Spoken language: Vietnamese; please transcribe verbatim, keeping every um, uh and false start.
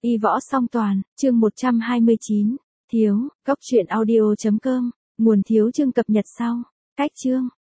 Y võ song toàn, chương một trăm hai mươi chín, thiếu, góc truyện audio chấm com, nguồn thiếu chương cập nhật sau, cách chương.